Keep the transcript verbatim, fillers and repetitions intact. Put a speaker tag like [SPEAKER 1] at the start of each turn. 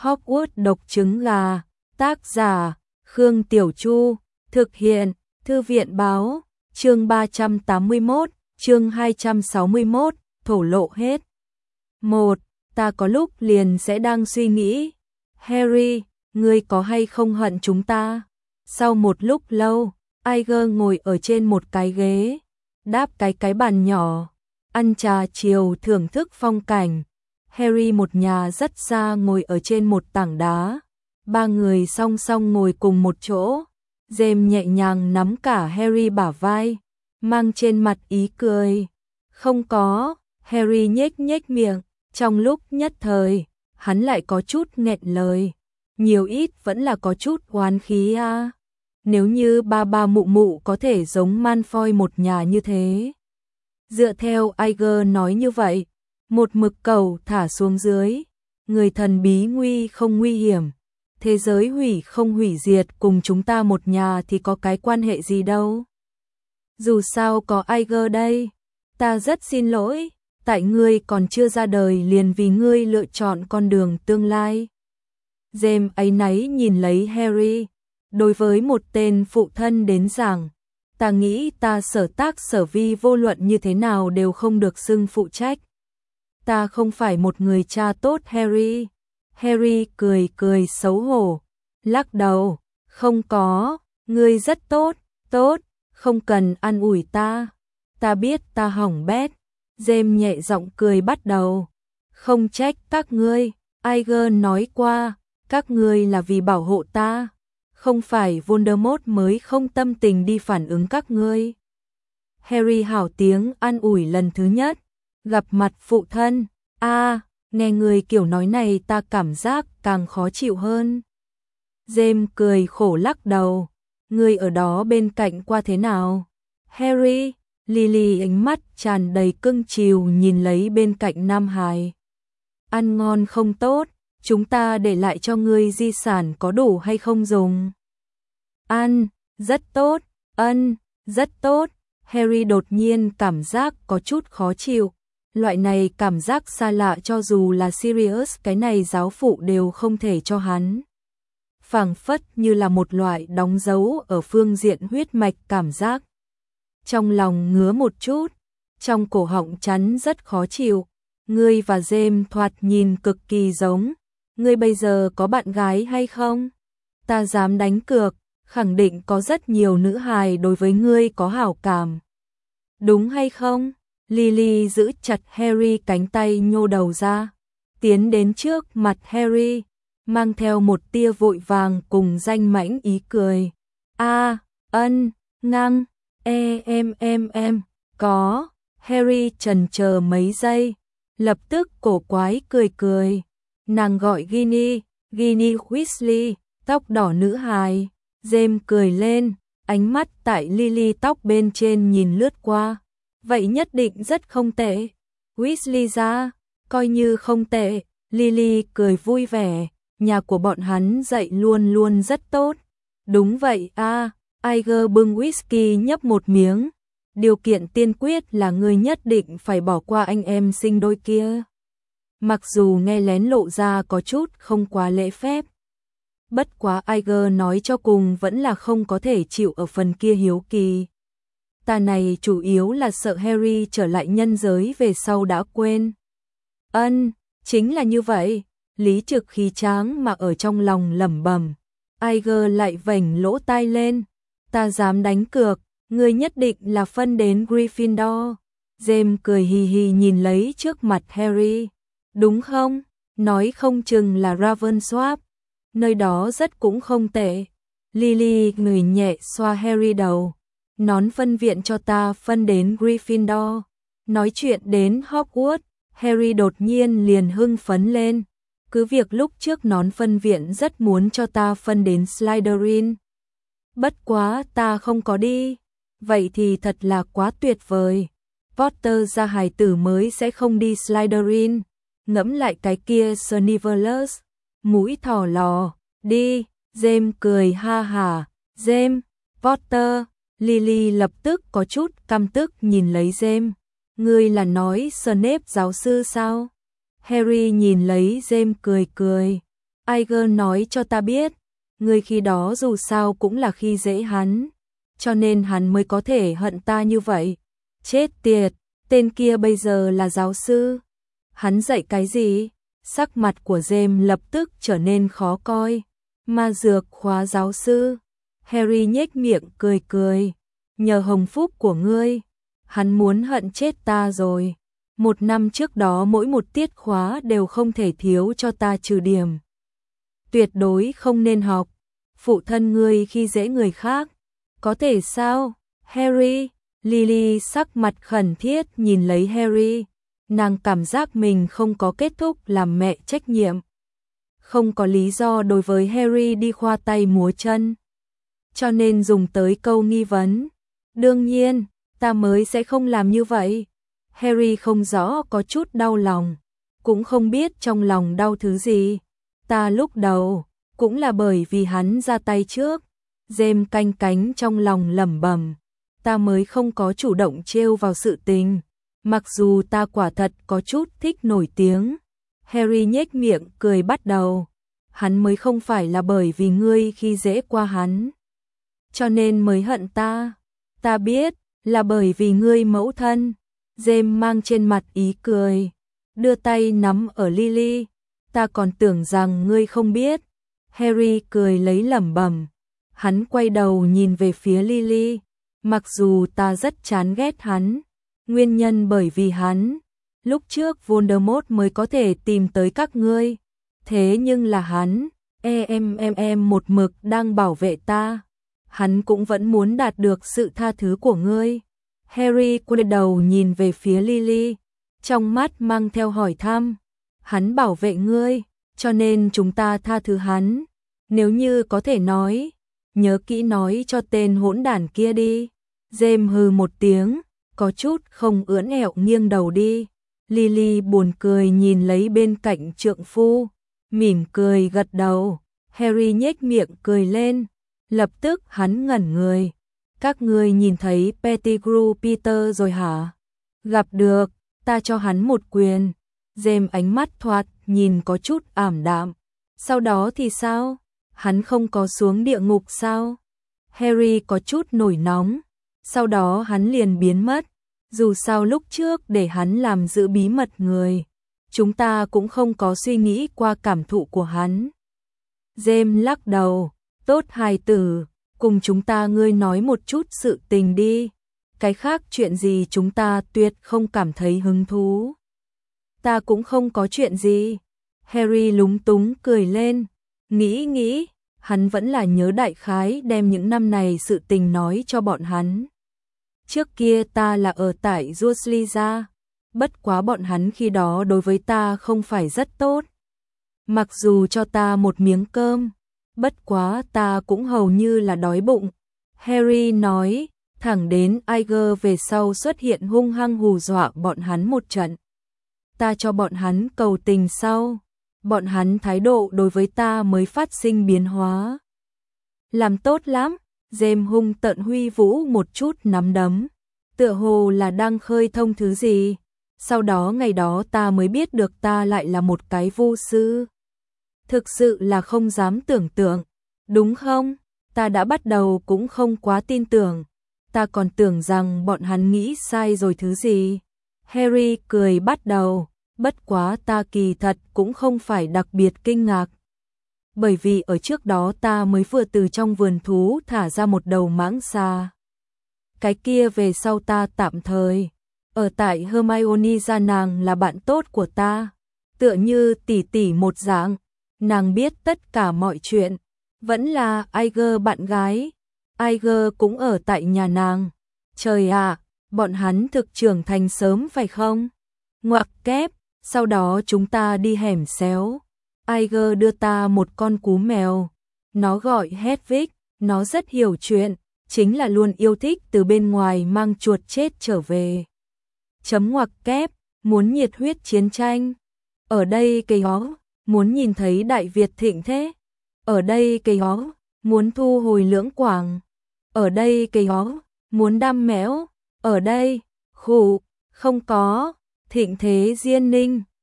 [SPEAKER 1] Hogwarts độc trứng gà, tác giả, Khương Tiểu Chu, thực hiện, Thư viện báo, chương ba trăm tám mươi mốt, chương hai trăm sáu mươi mốt, thổ lộ hết. một. Ta có lúc liền sẽ đang suy nghĩ, Harry, ngươi có hay không hận chúng ta? Sau một lúc lâu, Iger ngồi ở trên một cái ghế, đáp cái cái bàn nhỏ, ăn trà chiều thưởng thức phong cảnh. Harry một nhà rất xa ngồi ở trên một tảng đá, ba người song song ngồi cùng một chỗ. James nhẹ nhàng nắm cả Harry bả vai, mang trên mặt ý cười. Không có, Harry nhếch nhếch miệng, trong lúc nhất thời, hắn lại có chút nghẹn lời, nhiều ít vẫn là có chút oán khí a. À. Nếu như ba ba mụ mụ có thể giống Malfoy một nhà như thế. Dựa theo Iger nói như vậy, một mực cầu thả xuống dưới, người thần bí nguy không nguy hiểm, thế giới hủy không hủy diệt cùng chúng ta một nhà thì có cái quan hệ gì đâu. Dù sao có Iger đây, ta rất xin lỗi, tại ngươi còn chưa ra đời liền vì ngươi lựa chọn con đường tương lai. James áy náy nhìn lấy Harry, đối với một tên phụ thân đến rằng, ta nghĩ ta sở tác sở vi vô luận như thế nào đều không được xưng phụ trách. Ta không phải một người cha tốt Harry. Harry cười cười xấu hổ, lắc đầu, không có, ngươi rất tốt, tốt, không cần an ủi ta, ta biết ta hỏng bét. James nhẹ giọng cười bắt đầu, không trách các ngươi, Iger nói qua, các ngươi là vì bảo hộ ta, không phải Voldemort mới không tâm tình đi phản ứng các ngươi. Harry hảo tiếng an ủi lần thứ nhất, gặp mặt phụ thân, a à, nghe người kiểu nói này ta cảm giác càng khó chịu hơn. James cười khổ lắc đầu, ngươi ở đó bên cạnh qua thế nào? Harry, Lily ánh mắt tràn đầy cưng chiều nhìn lấy bên cạnh Nam Hải. Ăn ngon không tốt, chúng ta để lại cho ngươi di sản có đủ hay không dùng? Ăn, rất tốt, ân, rất tốt. Harry đột nhiên cảm giác có chút khó chịu. Loại này cảm giác xa lạ cho dù là Sirius cái này giáo phụ đều không thể cho hắn. Phảng phất như là một loại đóng dấu ở phương diện huyết mạch cảm giác. Trong lòng ngứa một chút, trong cổ họng chắn rất khó chịu. Ngươi và James thoạt nhìn cực kỳ giống. Ngươi bây giờ có bạn gái hay không? Ta dám đánh cược, khẳng định có rất nhiều nữ hài đối với ngươi có hảo cảm. Đúng hay không? Lily giữ chặt Harry cánh tay nhô đầu ra, tiến đến trước mặt Harry, mang theo một tia vội vàng cùng danh mãnh ý cười. A, ân, ngang, e em em em, có. Harry chần chờ mấy giây, lập tức cổ quái cười cười. Nàng gọi Ginny, Ginny Weasley, tóc đỏ nữ hài. James cười lên, ánh mắt tại Lily tóc bên trên nhìn lướt qua. Vậy nhất định rất không tệ. Weasley ra, coi như không tệ. Lily cười vui vẻ, nhà của bọn hắn dạy luôn luôn rất tốt. Đúng vậy a. À, Iger bưng whisky nhấp một miếng. Điều kiện tiên quyết là ngươi nhất định phải bỏ qua anh em sinh đôi kia. Mặc dù nghe lén lộ ra có chút không quá lễ phép. Bất quá Iger nói cho cùng vẫn là không có thể chịu ở phần kia hiếu kỳ. Ta này chủ yếu là sợ Harry trở lại nhân giới về sau đã quên. Ân, chính là như vậy. Lý Trực khí tráng mà ở trong lòng lẩm bẩm. Iger lại vểnh lỗ tai lên. Ta dám đánh cược, ngươi nhất định là phân đến Gryffindor. James cười hì hì nhìn lấy trước mặt Harry. Đúng không? Nói không chừng là Ravensworth. Nơi đó rất cũng không tệ. Lily người nhẹ xoa Harry đầu. Nón phân viện cho ta phân đến Gryffindor. Nói chuyện đến Hogwarts, Harry đột nhiên liền hưng phấn lên. Cứ việc lúc trước nón phân viện rất muốn cho ta phân đến Slytherin. Bất quá ta không có đi. Vậy thì thật là quá tuyệt vời. Potter ra hài tử mới sẽ không đi Slytherin. Ngẫm lại cái kia Snivelus. Mũi thỏ lò, đi. James cười ha hả. James, Potter. Lily lập tức có chút căm tức nhìn lấy James. Ngươi là nói Snape giáo sư sao? Harry nhìn lấy James cười cười. Iger nói cho ta biết, ngươi khi đó dù sao cũng là khi dễ hắn, cho nên hắn mới có thể hận ta như vậy. Chết tiệt, tên kia bây giờ là giáo sư. Hắn dạy cái gì? Sắc mặt của James lập tức trở nên khó coi. Ma dược khóa giáo sư. Harry nhếch miệng cười cười. Nhờ hồng phúc của ngươi, hắn muốn hận chết ta rồi. Một năm trước đó mỗi một tiết khóa đều không thể thiếu cho ta trừ điểm. Tuyệt đối không nên học. Phụ thân ngươi khi dễ người khác. Có thể sao? Harry, Lily sắc mặt khẩn thiết nhìn lấy Harry. Nàng cảm giác mình không có kết thúc làm mẹ trách nhiệm. Không có lý do đối với Harry đi khoa tay múa chân. Cho nên dùng tới câu nghi vấn. Đương nhiên, ta mới sẽ không làm như vậy. Harry không rõ có chút đau lòng. Cũng không biết trong lòng đau thứ gì. Ta lúc đầu, cũng là bởi vì hắn ra tay trước. James canh cánh trong lòng lẩm bẩm. Ta mới không có chủ động trêu vào sự tình. Mặc dù ta quả thật có chút thích nổi tiếng. Harry nhếch miệng cười bắt đầu. Hắn mới không phải là bởi vì ngươi khi dễ qua hắn. Cho nên mới hận ta. Ta biết, là bởi vì ngươi mẫu thân. James mang trên mặt ý cười. Đưa tay nắm ở Lily. Ta còn tưởng rằng ngươi không biết. Harry cười lấy lẩm bẩm. Hắn quay đầu nhìn về phía Lily. Mặc dù ta rất chán ghét hắn. Nguyên nhân bởi vì hắn. Lúc trước Voldemort mới có thể tìm tới các ngươi. Thế nhưng là hắn. Em em em một mực đang bảo vệ ta. Hắn cũng vẫn muốn đạt được sự tha thứ của ngươi. Harry quay đầu nhìn về phía Lily. Trong mắt mang theo hỏi thăm. Hắn bảo vệ ngươi. Cho nên chúng ta tha thứ hắn. Nếu như có thể nói. Nhớ kỹ nói cho tên hỗn đản kia đi. James hừ một tiếng. Có chút không ưỡn ẹo nghiêng đầu đi. Lily buồn cười nhìn lấy bên cạnh trượng phu. Mỉm cười gật đầu. Harry nhếch miệng cười lên. Lập tức hắn ngẩn người. Các ngươi nhìn thấy Pettigrew Peter rồi hả? Gặp được, ta cho hắn một quyền. James ánh mắt thoạt nhìn có chút ảm đạm. Sau đó thì sao? Hắn không có xuống địa ngục sao? Harry có chút nổi nóng. Sau đó hắn liền biến mất. Dù sao lúc trước để hắn làm giữ bí mật người. Chúng ta cũng không có suy nghĩ qua cảm thụ của hắn. James lắc đầu. Tốt hài tử, cùng chúng ta ngươi nói một chút sự tình đi. Cái khác chuyện gì chúng ta tuyệt không cảm thấy hứng thú. Ta cũng không có chuyện gì. Harry lúng túng cười lên. Nghĩ nghĩ, hắn vẫn là nhớ đại khái đem những năm này sự tình nói cho bọn hắn. Trước kia ta là ở tại Dursley gia. Bất quá bọn hắn khi đó đối với ta không phải rất tốt. Mặc dù cho ta một miếng cơm. Bất quá ta cũng hầu như là đói bụng. Harry nói, thẳng đến Iger về sau xuất hiện hung hăng hù dọa bọn hắn một trận. Ta cho bọn hắn cầu tình sau. Bọn hắn thái độ đối với ta mới phát sinh biến hóa. Làm tốt lắm. James hung tợn huy vũ một chút nắm đấm. Tựa hồ là đang khơi thông thứ gì. Sau đó ngày đó ta mới biết được ta lại là một cái vu sư. Thực sự là không dám tưởng tượng. Đúng không? Ta đã bắt đầu cũng không quá tin tưởng. Ta còn tưởng rằng bọn hắn nghĩ sai rồi thứ gì. Harry cười bắt đầu. Bất quá ta kỳ thật cũng không phải đặc biệt kinh ngạc. Bởi vì ở trước đó ta mới vừa từ trong vườn thú thả ra một đầu mãng xà. Cái kia về sau ta tạm thời. Ở tại Hermione gia nàng là bạn tốt của ta. Tựa như tỷ tỷ một dạng. Nàng biết tất cả mọi chuyện. Vẫn là Iger bạn gái. Iger cũng ở tại nhà nàng. Trời ạ, bọn hắn thực trưởng thành sớm phải không? Ngoặc kép, sau đó chúng ta đi hẻm xéo. Iger đưa ta một con cú mèo. Nó gọi Hedwig, nó rất hiểu chuyện. Chính là luôn yêu thích từ bên ngoài mang chuột chết trở về. Chấm ngoặc kép, muốn nhiệt huyết chiến tranh. Ở đây cây ó. Muốn nhìn thấy Đại Việt thịnh thế. Ở đây cây ó, muốn thu hồi Lưỡng Quảng. Ở đây cây ó, muốn đam mẽo. Ở đây, khủ, không có, thịnh thế Diên Ninh.